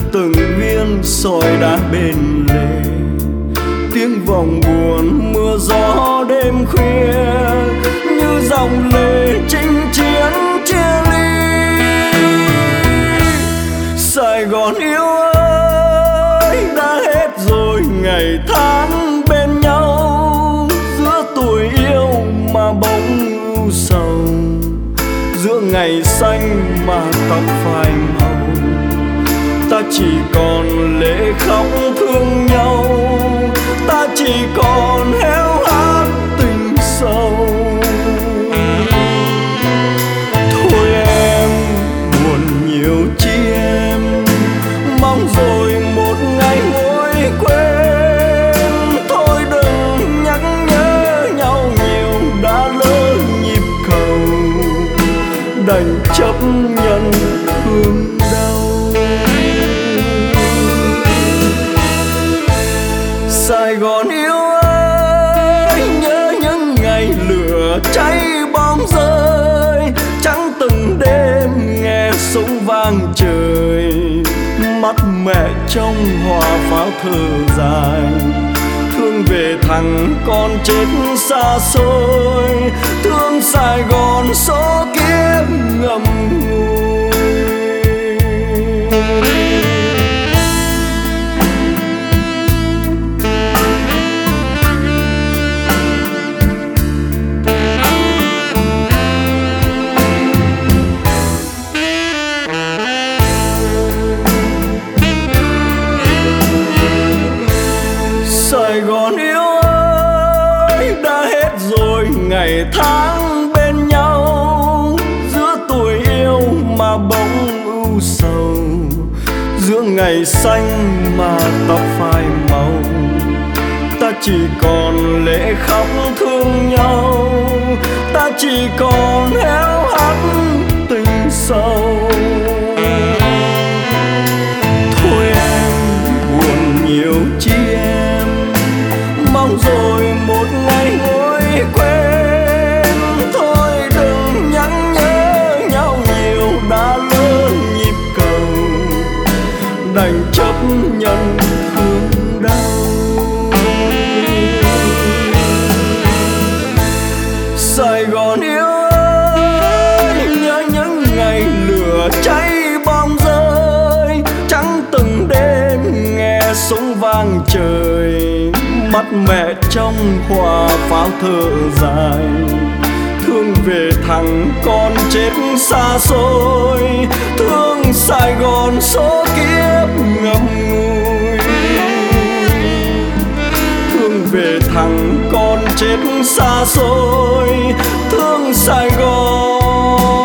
từng viên sỏi đá bên lề, tiếng vòng buồn mưa gió đêm khuya như dòng lệ chinh chiến chia ly. Sài Gòn yêu ơi, đã hết rồi ngày tháng bên nhau, giữa tuổi yêu mà bỗng ưu sầu, giữa ngày xanh mà tóc phai màu. Ta chỉ còn lệ khóc thương nhau, ta chỉ còn héo hát tình sâu. Thôi em buồn nhiều chi em, mong rồi một ngày nguôi quên. Thôi đừng nhắc nhớ nhau nhiều, đã lỡ nhịp cầu, đành chấp nhận thương đau. Sài Gòn yêu ơi, nhớ những ngày lửa cháy bom rơi, trắng từng đêm nghe súng vang trời, mắt mẹ trong hòa pháo thở dài, thương về thằng con chết xa xôi, thương Sài Gòn số kiếp ngậm ngùi. Sài Gòn yêu ơi, đã hết rồi ngày tháng bên nhau, giữa tuổi yêu mà bỗng ưu sầu, giữa ngày xanh mà tóc phai màu. Ta chỉ còn lệ khóc thương nhau, ta chỉ còn héo hắt tình sâu. Thôi em buồn nhiều chi em, mong rồi một ngày nguôi quên. Thôi đừng nhắc nhớ nhau nhiều, đã lỡ nhịp cầu, đành chấp nhận thương đau. Sài Gòn yêu ơi, nhớ những ngày lửa cháy bom rơi, trắng từng đêm nghe súng vang trời, mắt mẹ trong hòa pháo thở dài, thương về thằng con chết xa xôi, thương Sài Gòn số kiếp ngậm ngùi, thương về thằng con chết xa xôi, thương Sài Gòn